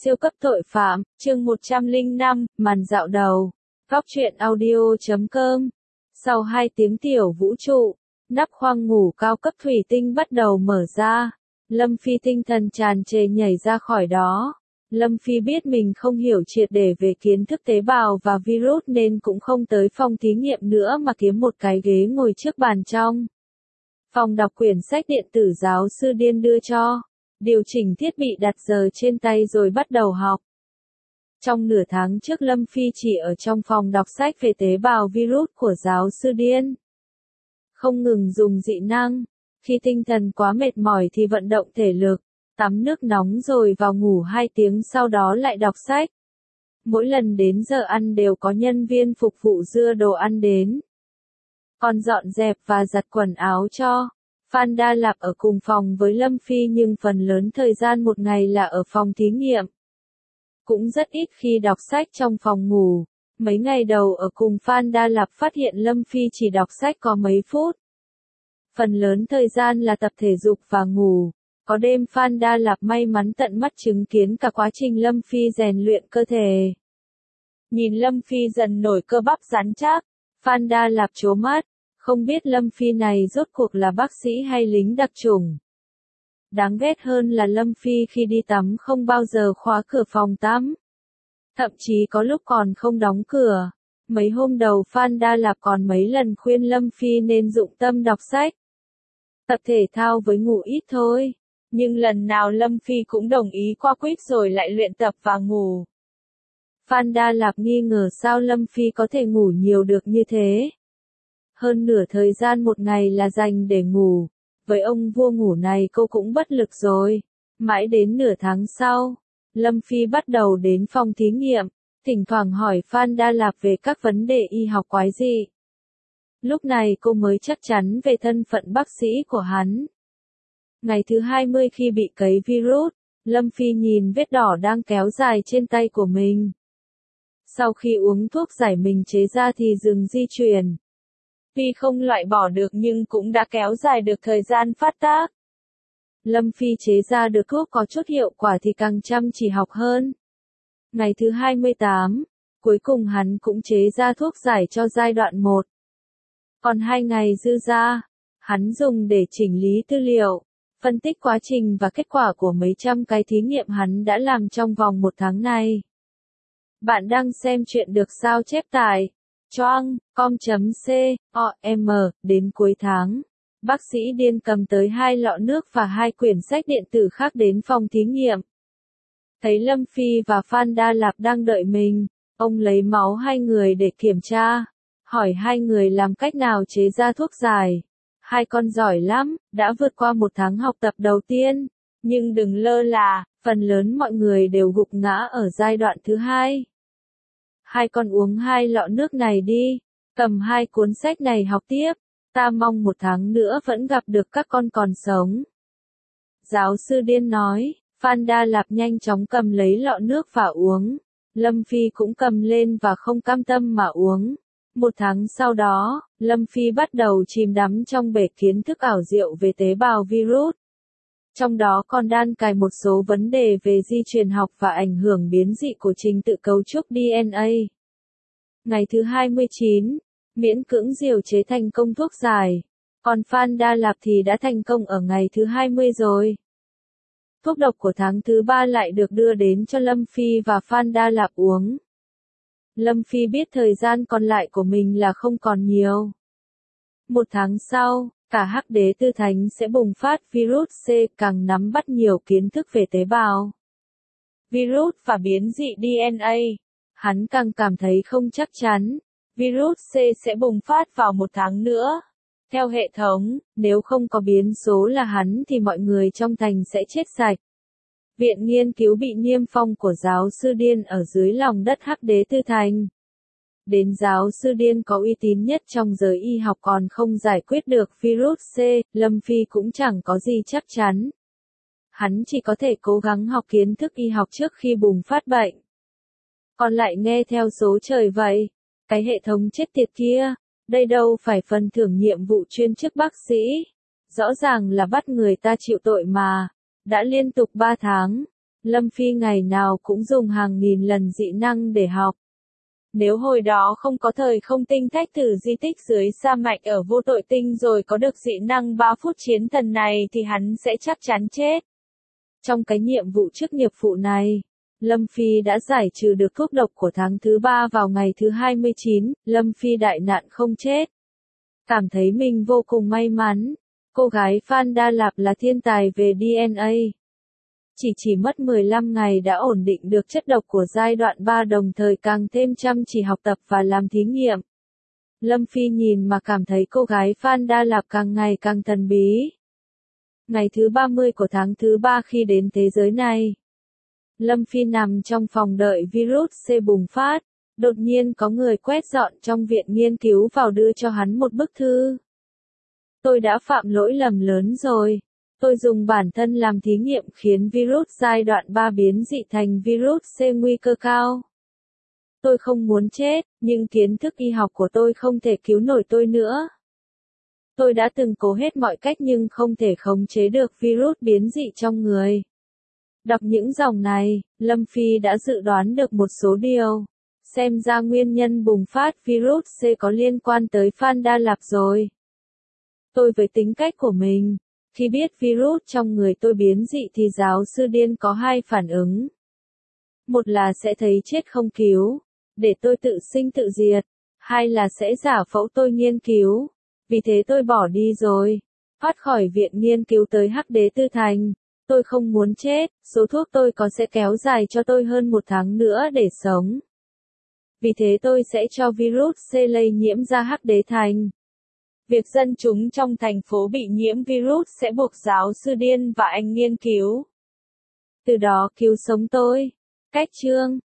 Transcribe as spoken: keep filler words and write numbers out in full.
Siêu cấp tội phạm, chương một trăm lẻ năm, màn dạo đầu. Góc truyện audio chấm com. Sau hai tiếng tiểu vũ trụ, nắp khoang ngủ cao cấp thủy tinh bắt đầu mở ra. Lâm Phi tinh thần tràn trề nhảy ra khỏi đó. Lâm Phi biết mình không hiểu triệt để về kiến thức tế bào và virus nên cũng không tới phòng thí nghiệm nữa mà kiếm một cái ghế ngồi trước bàn trong phòng đọc quyển sách điện tử giáo sư Điên đưa cho. Điều chỉnh thiết bị đặt giờ trên tay rồi bắt đầu học. Trong nửa tháng trước Lâm Phi chỉ ở trong phòng đọc sách về tế bào virus của giáo sư Điên. Không ngừng dùng dị năng. Khi tinh thần quá mệt mỏi thì vận động thể lực, tắm nước nóng rồi vào ngủ hai tiếng sau đó lại đọc sách. Mỗi lần đến giờ ăn đều có nhân viên phục vụ đưa đồ ăn đến. Còn dọn dẹp và giặt quần áo cho. Phan Đa Lạp ở cùng phòng với Lâm Phi nhưng phần lớn thời gian một ngày là ở phòng thí nghiệm. Cũng rất ít khi đọc sách trong phòng ngủ. Mấy ngày đầu ở cùng Phan Đa Lạp phát hiện Lâm Phi chỉ đọc sách có mấy phút. Phần lớn thời gian là tập thể dục và ngủ. Có đêm Phan Đa Lạp may mắn tận mắt chứng kiến cả quá trình Lâm Phi rèn luyện cơ thể. Nhìn Lâm Phi dần nổi cơ bắp rắn chắc, Phan Đa Lạp trố mắt. Không biết Lâm Phi này rốt cuộc là bác sĩ hay lính đặc chủng. Đáng ghét hơn là Lâm Phi khi đi tắm không bao giờ khóa cửa phòng tắm. Thậm chí có lúc còn không đóng cửa. Mấy hôm đầu Phan Đa Lạp còn mấy lần khuyên Lâm Phi nên dụng tâm đọc sách. Tập thể thao với ngủ ít thôi. Nhưng lần nào Lâm Phi cũng đồng ý qua quýt rồi lại luyện tập và ngủ. Phan Đa Lạp nghi ngờ sao Lâm Phi có thể ngủ nhiều được như thế. Hơn nửa thời gian một ngày là dành để ngủ. Với ông vua ngủ này cô cũng bất lực rồi. Mãi đến nửa tháng sau, Lâm Phi bắt đầu đến phòng thí nghiệm, thỉnh thoảng hỏi Phan Đa Lạp về các vấn đề y học quái dị. Lúc này cô mới chắc chắn về thân phận bác sĩ của hắn. Ngày thứ hai mươi khi bị cấy virus, Lâm Phi nhìn vết đỏ đang kéo dài trên tay của mình. Sau khi uống thuốc giải mình chế ra thì dừng di chuyển. Tuy không loại bỏ được nhưng cũng đã kéo dài được thời gian phát tác. Lâm Phi chế ra được thuốc có chút hiệu quả thì càng chăm chỉ học hơn. Ngày thứ hai mươi tám, cuối cùng hắn cũng chế ra thuốc giải cho giai đoạn một. Còn hai ngày dư ra, hắn dùng để chỉnh lý tư liệu, phân tích quá trình và kết quả của mấy trăm cái thí nghiệm hắn đã làm trong vòng một tháng này. Bạn đang xem chuyện được sao chép tải choang com chấm com đến cuối tháng. Bác sĩ Điên cầm tới hai lọ nước và hai quyển sách điện tử khác đến phòng thí nghiệm. Thấy Lâm Phi và Phan Đa Lạp đang đợi mình, ông lấy máu hai người để kiểm tra, hỏi hai người làm cách nào chế ra thuốc giải. Hai con giỏi lắm, đã vượt qua một tháng học tập đầu tiên, nhưng đừng lơ là, phần lớn mọi người đều gục ngã ở giai đoạn thứ hai. Hai con uống hai lọ nước này đi, cầm hai cuốn sách này học tiếp, ta mong một tháng nữa vẫn gặp được các con còn sống. Giáo sư Điên nói. Phan Đa Lạp nhanh chóng cầm lấy lọ nước và uống. Lâm Phi cũng cầm lên và không cam tâm mà uống. Một tháng sau đó, Lâm Phi bắt đầu chìm đắm trong bể kiến thức ảo diệu về tế bào virus. Trong đó còn đan cài một số vấn đề về di truyền học và ảnh hưởng biến dị của trình tự cấu trúc đê en a. Ngày thứ hai mươi chín, miễn cưỡng điều chế thành công thuốc giải. Còn Phan Đa Lạp thì đã thành công ở ngày thứ hai mươi rồi. Thuốc độc của tháng thứ ba lại được đưa đến cho Lâm Phi và Phan Đa Lạp uống. Lâm Phi biết thời gian còn lại của mình là không còn nhiều. Một tháng sau, cả Hắc Đế Tư Thánh sẽ bùng phát virus C càng nắm bắt nhiều kiến thức về tế bào virus và biến dị đê en a. Hắn càng cảm thấy không chắc chắn. Virus C sẽ bùng phát vào một tháng nữa. Theo hệ thống, nếu không có biến số là hắn thì mọi người trong thành sẽ chết sạch. Viện nghiên cứu bị niêm phong của giáo sư Điên ở dưới lòng đất Hắc Đế Tư Thành. Đến giáo sư Điên có uy tín nhất trong giới y học còn không giải quyết được virus C, Lâm Phi cũng chẳng có gì chắc chắn. Hắn chỉ có thể cố gắng học kiến thức y học trước khi bùng phát bệnh. Còn lại nghe theo số trời vậy. Cái hệ thống chết tiệt kia. Đây đâu phải phần thưởng nhiệm vụ chuyên chức bác sĩ. Rõ ràng là bắt người ta chịu tội mà. Đã liên tục ba tháng. Lâm Phi ngày nào cũng dùng hàng nghìn lần dị năng để học. Nếu hồi đó không có thời không tinh thách thử di tích dưới sa mạch ở vô tội tinh rồi có được dị năng ba phút chiến thần này thì hắn sẽ chắc chắn chết. Trong cái nhiệm vụ chức nghiệp vụ này, Lâm Phi đã giải trừ được thuốc độc của tháng thứ ba vào ngày thứ hai mươi chín, Lâm Phi đại nạn không chết. Cảm thấy mình vô cùng may mắn, cô gái Phan Đa Lạp là thiên tài về đê en a. Chỉ chỉ mất mười lăm ngày đã ổn định được chất độc của giai đoạn ba đồng thời càng thêm chăm chỉ học tập và làm thí nghiệm. Lâm Phi nhìn mà cảm thấy cô gái Phan Đa Lạp càng ngày càng thần bí. Ngày thứ ba mươi của tháng thứ ba khi đến thế giới này, Lâm Phi nằm trong phòng đợi virus C bùng phát, đột nhiên có người quét dọn trong viện nghiên cứu vào đưa cho hắn một bức thư. Tôi đã phạm lỗi lầm lớn rồi. Tôi dùng bản thân làm thí nghiệm khiến virus giai đoạn ba biến dị thành virus C nguy cơ cao. Tôi không muốn chết, nhưng kiến thức y học của tôi không thể cứu nổi tôi nữa. Tôi đã từng cố hết mọi cách nhưng không thể khống chế được virus biến dị trong người. Đọc những dòng này, Lâm Phi đã dự đoán được một số điều. Xem ra nguyên nhân bùng phát virus C có liên quan tới Phan Đa Lạp rồi. Tôi với tính cách của mình, khi biết virus trong người tôi biến dị thì giáo sư điên có hai phản ứng. Một là sẽ thấy chết không cứu, để tôi tự sinh tự diệt. Hai là sẽ giả phẫu tôi nghiên cứu. Vì thế tôi bỏ đi rồi. Thoát khỏi viện nghiên cứu tới Hắc Đế Tư Thành. Tôi không muốn chết, số thuốc tôi có sẽ kéo dài cho tôi hơn một tháng nữa để sống. Vì thế tôi sẽ cho virus C lây nhiễm ra Hắc Đế Thành. Việc dân chúng trong thành phố bị nhiễm virus sẽ buộc giáo sư điên và anh nghiên cứu. Từ đó cứu sống tôi. Cách chương